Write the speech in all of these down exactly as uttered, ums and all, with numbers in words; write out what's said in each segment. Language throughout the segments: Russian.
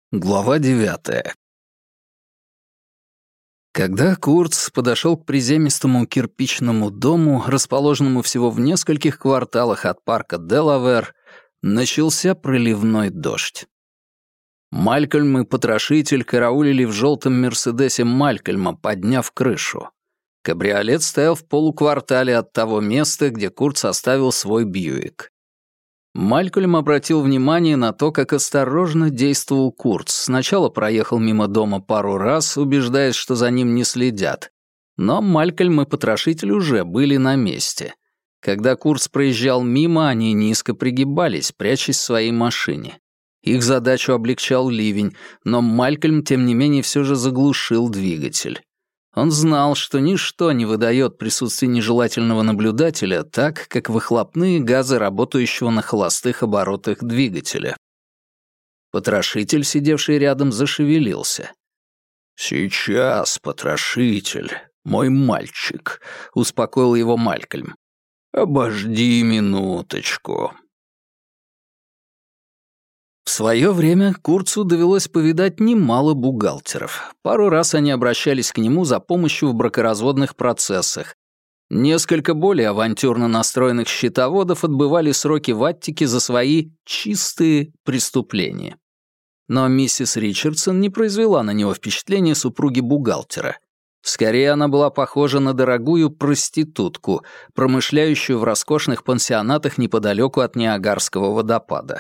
Глава девятая. Когда Курц подошел к приземистому кирпичному дому, расположенному всего в нескольких кварталах от парка Делавэр, начался проливной дождь. Малькольм и потрошитель караулили в желтом Мерседесе Малькольма, подняв крышу. Кабриолет стоял в полуквартале от того места, где Курц оставил свой Бьюик. Малькольм обратил внимание на то, как осторожно действовал Курц. Сначала проехал мимо дома пару раз, убеждаясь, что за ним не следят. Но Малькольм и потрошитель уже были на месте. Когда Курц проезжал мимо, они низко пригибались, прячась в своей машине. Их задачу облегчал ливень, но Малькольм, тем не менее, все же заглушил двигатель. Он знал, что ничто не выдает присутствие нежелательного наблюдателя так, как выхлопные газы работающего на холостых оборотах двигателя. Потрошитель, сидевший рядом, зашевелился. «Сейчас, потрошитель, мой мальчик», — успокоил его Малькольм. «Обожди минуточку». В свое время Курцу довелось повидать немало бухгалтеров. Пару раз они обращались к нему за помощью в бракоразводных процессах. Несколько более авантюрно настроенных счетоводов отбывали сроки в Аттике за свои «чистые» преступления. Но миссис Ричардсон не произвела на него впечатления супруги бухгалтера. Скорее, она была похожа на дорогую проститутку, промышляющую в роскошных пансионатах неподалеку от Ниагарского водопада.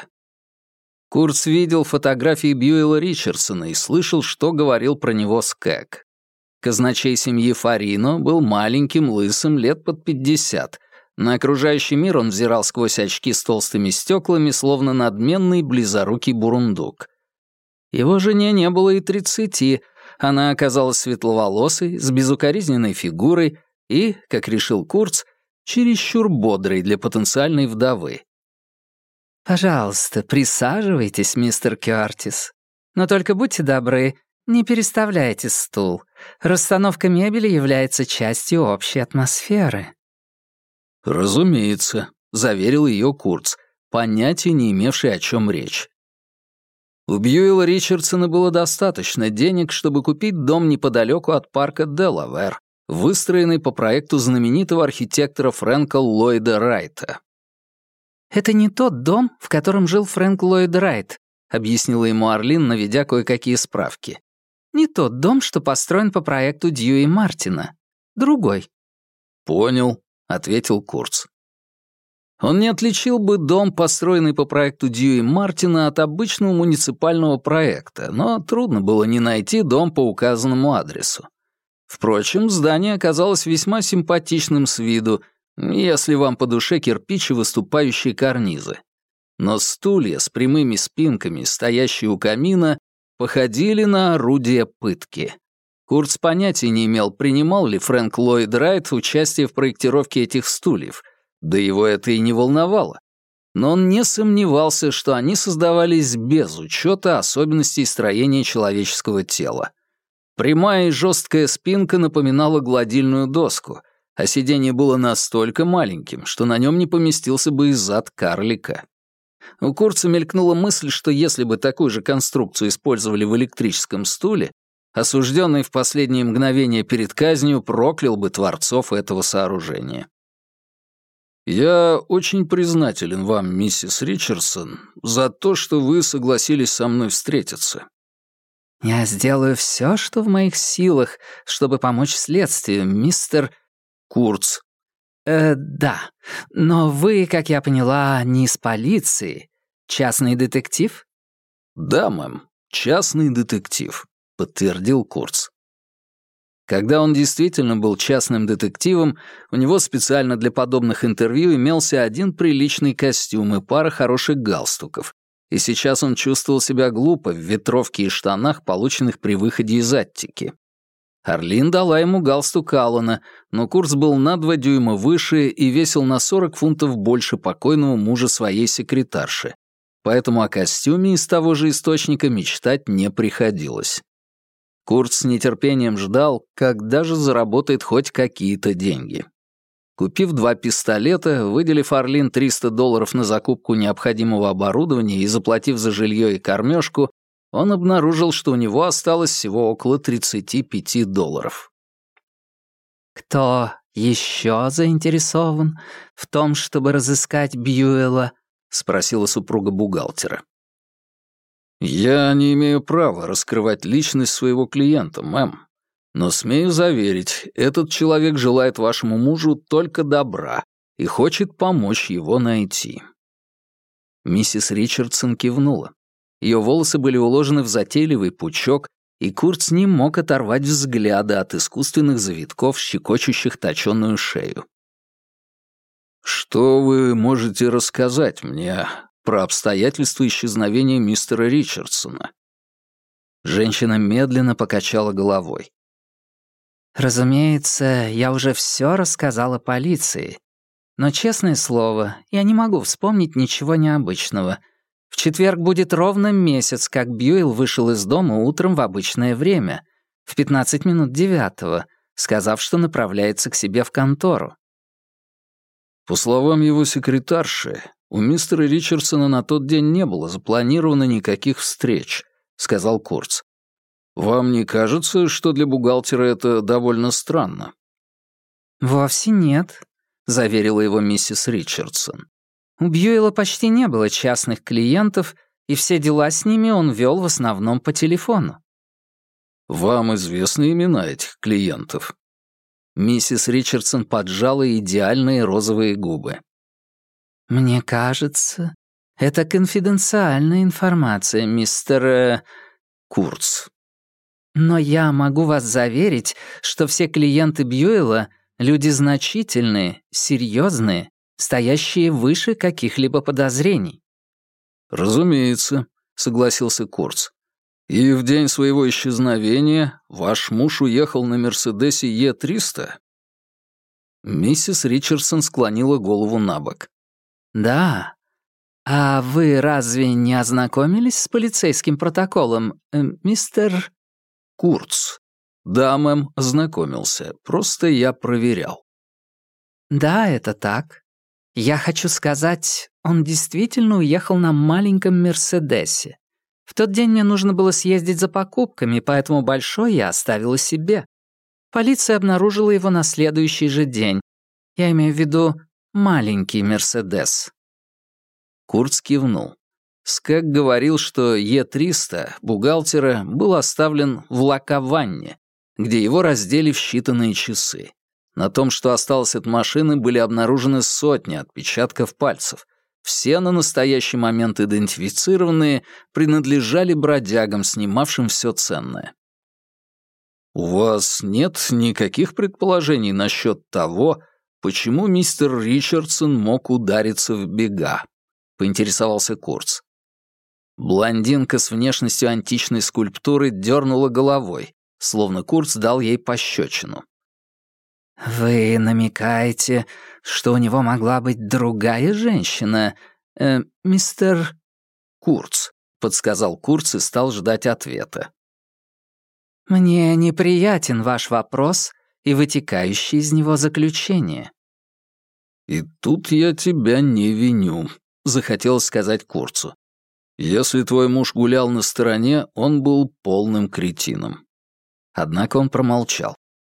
Курц видел фотографии Бьюэлла Ричардсона и слышал, что говорил про него Скэг. Казначей семьи Фарино был маленьким, лысым, лет под пятьдесят. На окружающий мир он взирал сквозь очки с толстыми стеклами, словно надменный, близорукий бурундук. Его жене не было и тридцати, она оказалась светловолосой, с безукоризненной фигурой и, как решил Курц, чересчур бодрой для потенциальной вдовы. «Пожалуйста, присаживайтесь, мистер Кёртис. Но только будьте добры, не переставляйте стул. Расстановка мебели является частью общей атмосферы». «Разумеется», — заверил ее Курц, понятия не имевший, о чем речь. У Бьюэлла Ричардсона было достаточно денег, чтобы купить дом неподалеку от парка Делавэр, выстроенный по проекту знаменитого архитектора Фрэнка Ллойда Райта. «Это не тот дом, в котором жил Фрэнк Ллойд Райт», — объяснила ему Арлин, наведя кое-какие справки. «Не тот дом, что построен по проекту Дьюи Мартина. Другой». «Понял», — ответил Курц. Он не отличил бы дом, построенный по проекту Дьюи Мартина, от обычного муниципального проекта, но трудно было не найти дом по указанному адресу. Впрочем, здание оказалось весьма симпатичным с виду, если вам по душе кирпичи, выступающие карнизы. Но стулья с прямыми спинками, стоящие у камина, походили на орудия пытки. Курц понятия не имел, принимал ли Фрэнк Ллойд Райт участие в проектировке этих стульев, да его это и не волновало. Но он не сомневался, что они создавались без учета особенностей строения человеческого тела. Прямая и жесткая спинка напоминала гладильную доску, а сиденье было настолько маленьким, что на нем не поместился бы и зад карлика. У Курца мелькнула мысль, что если бы такую же конструкцию использовали в электрическом стуле, осужденный в последние мгновения перед казнью проклял бы творцов этого сооружения. «Я очень признателен вам, миссис Ричардсон, за то, что вы согласились со мной встретиться». «Я сделаю все, что в моих силах, чтобы помочь следствию, мистер...» Курц. «Э, да. Но вы, как я поняла, не из полиции. Частный детектив?» «Да, мэм, частный детектив», — подтвердил Курц. Когда он действительно был частным детективом, у него специально для подобных интервью имелся один приличный костюм и пара хороших галстуков, и сейчас он чувствовал себя глупо в ветровке и штанах, полученных при выходе из Аттики. Арлин дала ему галстук Аллана, но Курц был на два дюйма выше и весил на сорок фунтов больше покойного мужа своей секретарши, поэтому о костюме из того же источника мечтать не приходилось. Курц с нетерпением ждал, когда же заработает хоть какие-то деньги. Купив два пистолета, выделив Арлин триста долларов на закупку необходимого оборудования и заплатив за жилье и кормежку, он обнаружил, что у него осталось всего около тридцати пяти долларов. «Кто еще заинтересован в том, чтобы разыскать Бьюэлла?» — спросила супруга бухгалтера. «Я не имею права раскрывать личность своего клиента, мэм. Но смею заверить, этот человек желает вашему мужу только добра и хочет помочь его найти». Миссис Ричардсон кивнула. Ее волосы были уложены в затейливый пучок, и Курц не мог оторвать взгляда от искусственных завитков, щекочущих точёную шею. «Что вы можете рассказать мне про обстоятельства исчезновения мистера Ричардсона?» Женщина медленно покачала головой. «Разумеется, я уже все рассказала полиции. Но, честное слово, я не могу вспомнить ничего необычного. В четверг будет ровно месяц, как Бьюэлл вышел из дома утром в обычное время, в пятнадцать минут девятого, сказав, что направляется к себе в контору. По словам его секретарши, у мистера Ричардсона на тот день не было запланировано никаких встреч, сказал Курц. Вам не кажется, что для бухгалтера это довольно странно? Вовсе нет, заверила его миссис Ричардсон. У Бьюэлла почти не было частных клиентов, и все дела с ними он вел в основном по телефону. Вам известны имена этих клиентов? Миссис Ричардсон поджала идеальные розовые губы. «Мне кажется, это конфиденциальная информация, мистер... Э, Курц. Но я могу вас заверить, что все клиенты Бьюэлла — люди значительные, серьезные, стоящие выше каких-либо подозрений». «Разумеется», — согласился Курц. «И в день своего исчезновения ваш муж уехал на Мерседесе Е триста?» Миссис Ричардсон склонила голову на бок. «Да. А вы разве не ознакомились с полицейским протоколом, э, мистер...» «Курц. Да, мэм, ознакомился. Просто я проверял». «Да, это так. Я хочу сказать, он действительно уехал на маленьком Мерседесе. В тот день мне нужно было съездить за покупками, поэтому большой я оставила себе. Полиция обнаружила его на следующий же день. Я имею в виду маленький Мерседес». Курц кивнул. Скэг говорил, что Е триста бухгалтера был оставлен в Лакаванне, где его раздели в считанные часы. На том, что осталось от машины, были обнаружены сотни отпечатков пальцев. Все на настоящий момент идентифицированные принадлежали бродягам, снимавшим все ценное. «У вас нет никаких предположений насчет того, почему мистер Ричардсон мог удариться в бега?» — поинтересовался Курц. Блондинка с внешностью античной скульптуры дернула головой, словно Курц дал ей пощечину. «Вы намекаете, что у него могла быть другая женщина, э, мистер...» «Курц», — подсказал Курц и стал ждать ответа. «Мне неприятен ваш вопрос и вытекающее из него заключение». «И тут я тебя не виню», — захотелось сказать Курцу. «Если твой муж гулял на стороне, он был полным кретином». Однако он промолчал.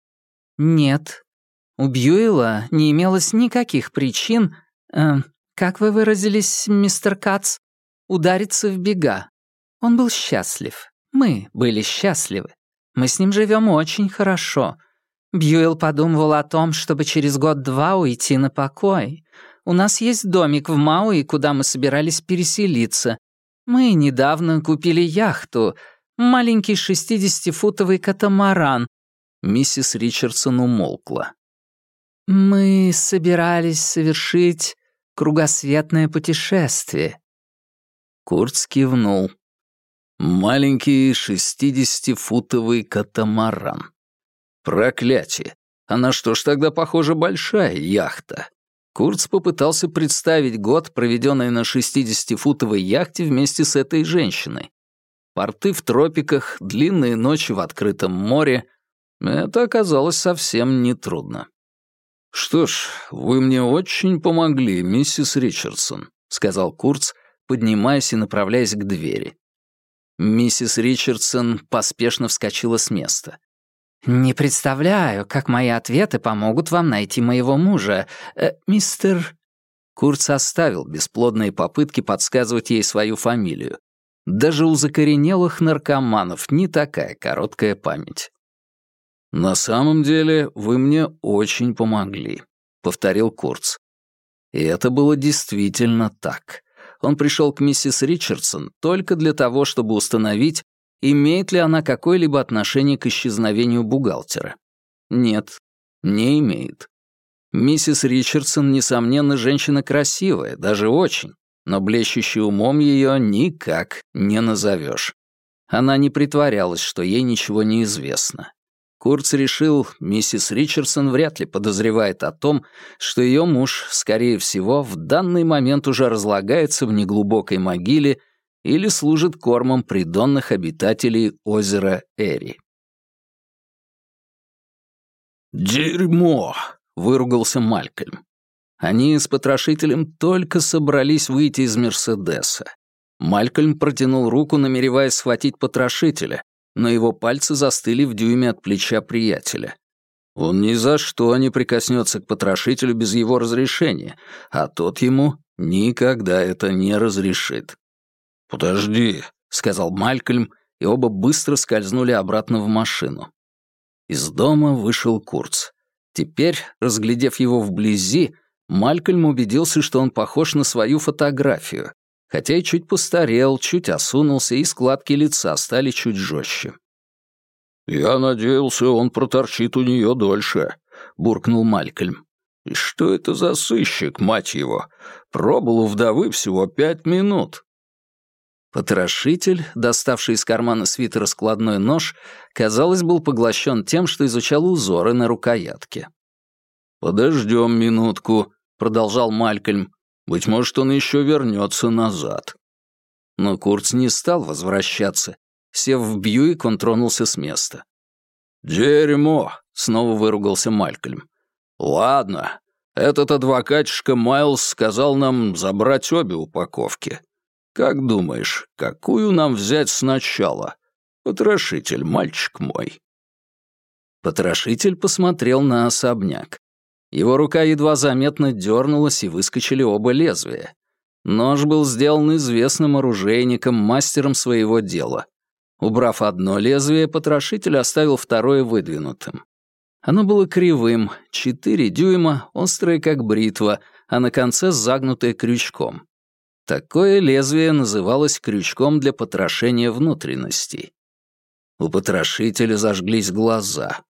«Нет, у Бьюэлла не имелось никаких причин, э, как вы выразились, мистер Кац, удариться в бега. Он был счастлив. Мы были счастливы. Мы с ним живем очень хорошо. Бьюэлл подумывал о том, чтобы через год-два уйти на покой. У нас есть домик в Мауи, куда мы собирались переселиться. Мы недавно купили яхту, маленький шестидесятифутовый катамаран». Миссис Ричардсон умолкла. «Мы собирались совершить кругосветное путешествие». Курц кивнул. Маленький шестидесятифутовый катамаран. Проклятие! А на что ж тогда похожа большая яхта? Курц попытался представить год, проведенный на шестидесятифутовой яхте вместе с этой женщиной. Порты в тропиках, длинные ночи в открытом море. Это оказалось совсем нетрудно. «Что ж, вы мне очень помогли, миссис Ричардсон», — сказал Курц, поднимаясь и направляясь к двери. Миссис Ричардсон поспешно вскочила с места. «Не представляю, как мои ответы помогут вам найти моего мужа, э, мистер...» Курц оставил бесплодные попытки подсказывать ей свою фамилию. Даже у закоренелых наркоманов не такая короткая память. «На самом деле вы мне очень помогли», — повторил Курц. И это было действительно так. Он пришел к миссис Ричардсон только для того, чтобы установить, имеет ли она какое-либо отношение к исчезновению бухгалтера. Нет, не имеет. Миссис Ричардсон, несомненно, женщина красивая, даже очень, но блещущей умом ее никак не назовешь. Она не притворялась, что ей ничего не известно. Курц решил, миссис Ричардсон вряд ли подозревает о том, что ее муж, скорее всего, в данный момент уже разлагается в неглубокой могиле или служит кормом придонных обитателей озера Эри. «Дерьмо!» — выругался Малькольм. Они с потрошителем только собрались выйти из Мерседеса. Малькольм протянул руку, намереваясь схватить потрошителя, но его пальцы застыли в дюйме от плеча приятеля. Он ни за что не прикоснется к потрошителю без его разрешения, а тот ему никогда это не разрешит. «Подожди», — сказал Малькольм, и оба быстро скользнули обратно в машину. Из дома вышел Курц. Теперь, разглядев его вблизи, Малькольм убедился, что он похож на свою фотографию, хотя и чуть постарел, чуть осунулся, и складки лица стали чуть жестче. «Я надеялся, он проторчит у нее дольше», — буркнул Малькольм. «И что это за сыщик, мать его? Пробыл у вдовы всего пять минут». Потрошитель, доставший из кармана свитера складной нож, казалось, был поглощен тем, что изучал узоры на рукоятке. «Подождем минутку», — продолжал Малькольм. «Быть может, он еще вернется назад». Но Курц не стал возвращаться. Сев в Бьюик, он тронулся с места. «Дерьмо!» — снова выругался Малькольм. «Ладно, этот адвокатишка Майлз сказал нам забрать обе упаковки. Как думаешь, какую нам взять сначала? Потрошитель, мальчик мой». Потрошитель посмотрел на особняк. Его рука едва заметно дернулась, и выскочили оба лезвия. Нож был сделан известным оружейником, мастером своего дела. Убрав одно лезвие, потрошитель оставил второе выдвинутым. Оно было кривым, четыре дюйма, острое как бритва, а на конце загнутое крючком. Такое лезвие называлось крючком для потрошения внутренностей. У потрошителя зажглись глаза.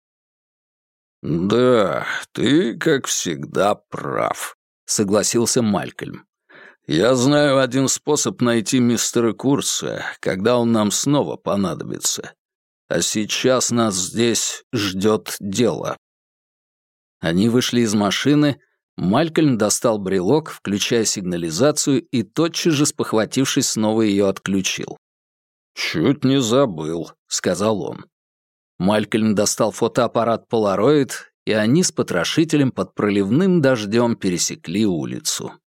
«Да, ты, как всегда, прав», — согласился Малькольм. «Я знаю один способ найти мистера Курца, когда он нам снова понадобится. А сейчас нас здесь ждет дело». Они вышли из машины, Малькольм достал брелок, включая сигнализацию, и тотчас же, спохватившись, снова ее отключил. «Чуть не забыл», — сказал он. Малькольм достал фотоаппарат Polaroid, и они с потрошителем под проливным дождем пересекли улицу.